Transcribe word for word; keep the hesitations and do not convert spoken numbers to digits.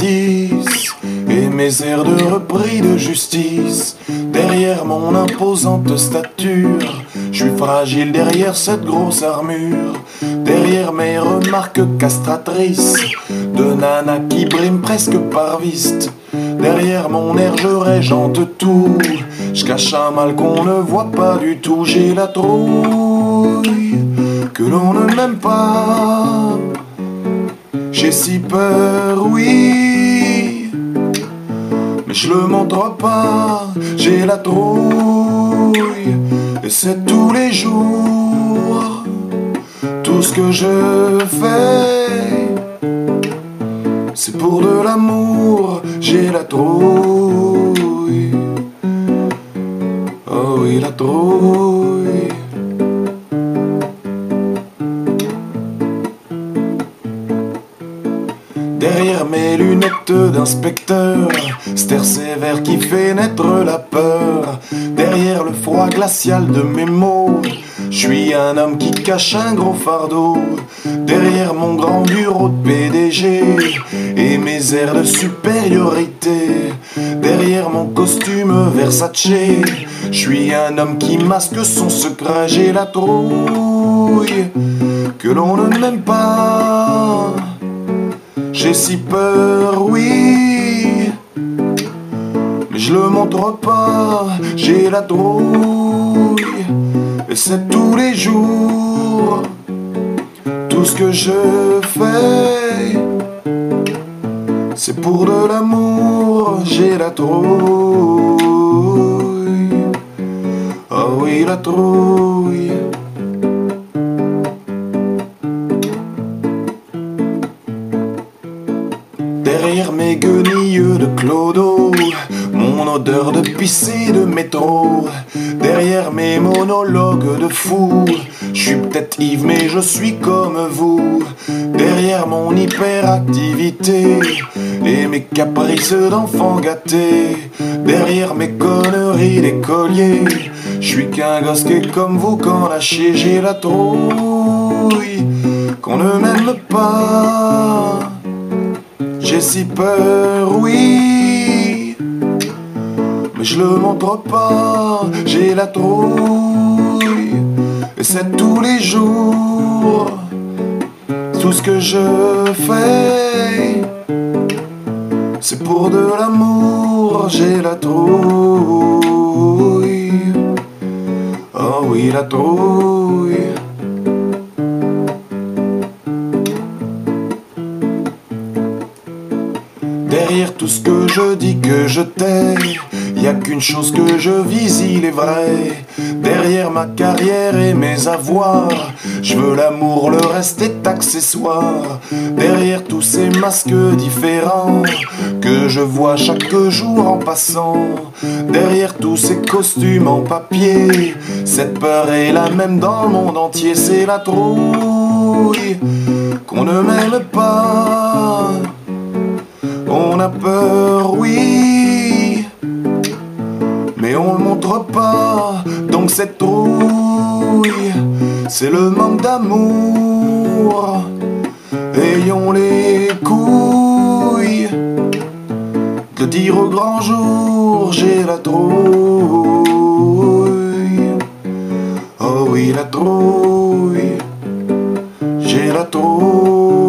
jadis et mes airs de repris de justice. Derrière mon imposante stature, je suis fragile derrière cette grosse armure. Derrière mes remarques castratrices de nana qui brime presque par viste. Derrière mon air je régente tout, je cache un mal qu'on ne voit pas du tout. J'ai la trouille que l'on ne m'aime pas, j'ai si peur, oui, mais je le montre pas. J'ai la trouille et c'est tous les jours. Tout ce que je fais, c'est pour de l'amour. J'ai la trouille, oh oui, la trouille. Derrière mes lunettes d'inspecteur, cet air sévère qui fait naître la peur. Derrière le froid glacial de mes mots, je suis un homme qui cache un gros fardeau. Derrière mon grand bureau de P D G et mes airs de supériorité. Derrière mon costume Versace, je suis un homme qui masque son secret. J'ai la trouille que l'on ne m'aime pas, j'ai si peur, oui, mais je le montre pas. J'ai la trouille et c'est tous les jours. Tout ce que je fais, c'est pour de l'amour. J'ai la trouille, oh oui, la trouille. Derrière mes guenilles de clodo, mon odeur de piscine de métro. Derrière mes monologues de fou, je suis peut-être Yves mais je suis comme vous. Derrière mon hyperactivité et mes caprices d'enfant gâté. Derrière mes conneries d'écolier, je suis qu'un gosse qui est comme vous quand lâché. J'ai la trouille qu'on ne m'aime pas, j'ai si peur, oui, mais je le montre pas. J'ai la trouille et c'est tous les jours. Tout ce que je fais, c'est pour de l'amour. J'ai la trouille, oh oui, la trouille. Derrière tout ce que je dis que je t'aime, y a qu'une chose que je vise, il est vrai. Derrière ma carrière et mes avoirs, je veux l'amour, le reste est accessoire. Derrière tous ces masques différents que je vois chaque jour en passant, derrière tous ces costumes en papier, cette peur est la même dans le monde entier. C'est la trouille qu'on ne m'aime pas, on a peur, oui, mais on le montre pas. Donc cette trouille, c'est le manque d'amour. Ayons les couilles de dire au grand jour. J'ai la trouille, oh oui, la trouille. J'ai la trouille.